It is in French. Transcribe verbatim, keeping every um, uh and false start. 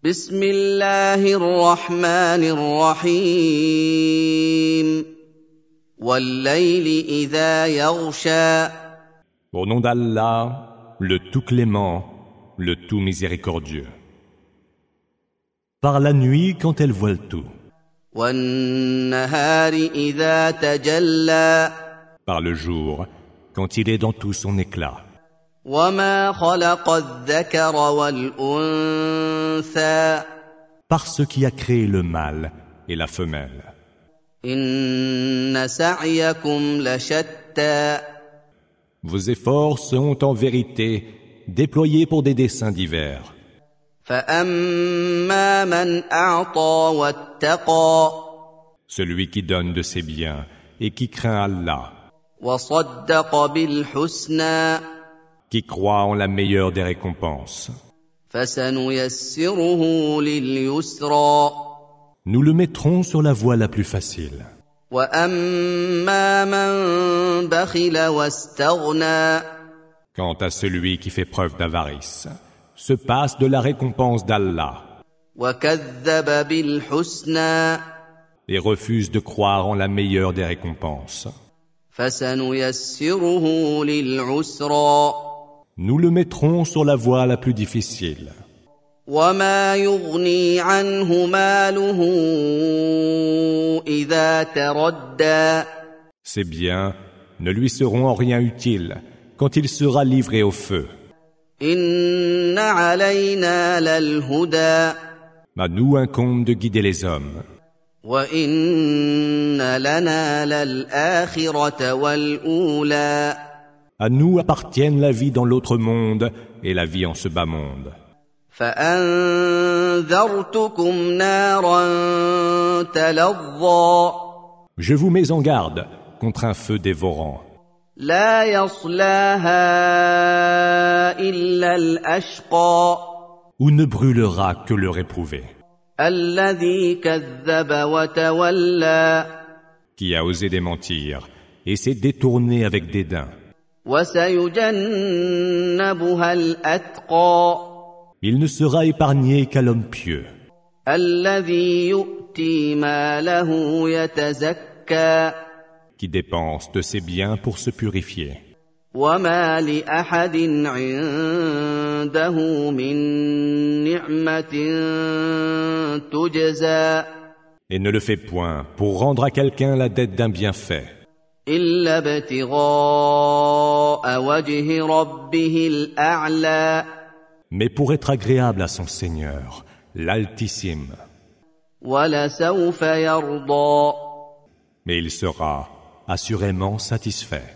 بسم الله الرحمن الرحيم والليل إذا يغشى. Au nom d'Allah, le tout clément, le tout miséricordieux. Par la nuit quand elle voile tout. والنهار إذا تجلى. Par le jour quand il est dans tout son éclat. وما خلق الذكر والأنثى. Par ce qui a créé le mâle et la femelle. إن سعيكم لشتى. Vos efforts sont en vérité déployés pour des desseins divers. فأما من أعطى واتقى. Celui qui donne de ses biens et qui craint Allah. وصدق بالحسنى. Qui croit en la meilleure des récompenses. فسنيسره لليسرى. Nous le mettrons sur la voie la plus facile. وأما من بخل واستغنى. Quant à celui qui fait preuve d'avarice, se passe de la récompense d'Allah وكذب بالحسنى. et refuse de croire en la meilleure des récompenses. فسنيسره للعسرى. Nous le mettrons sur la voie la plus difficile. وما يغني عنه ماله إذا تردى. Ses biens ne lui seront en rien utiles quand il sera livré au feu. إن علينا للهدى. À nous incombe de guider les hommes. وإن لنا للآخرة والأولى. À nous appartiennent la vie dans l'autre monde et la vie en ce bas monde. فأنذرتكم نارا تلظى. Je vous mets en garde contre un feu dévorant. لا يصلاها إلا الأشقى. Où ne brûlera que le réprouvé. الذي كذب وتولى. Qui a osé démentir et s'est détourné avec dédain. وسيجنبها الأتقى. Il ne sera épargné qu'à l'homme pieux. الذي يؤتي ماله يتزكى. Qui dépense de ses biens pour se purifier. وما لأحد عنده من نعمة تجزى. Et ne le fait point pour rendre à quelqu'un la dette d'un bienfait. إلا ابتغاء وجه ربه الأعلى. Mais pour être agréable à son Seigneur, l'Altissime. ولسوف يرضى. Mais il sera assurément satisfait.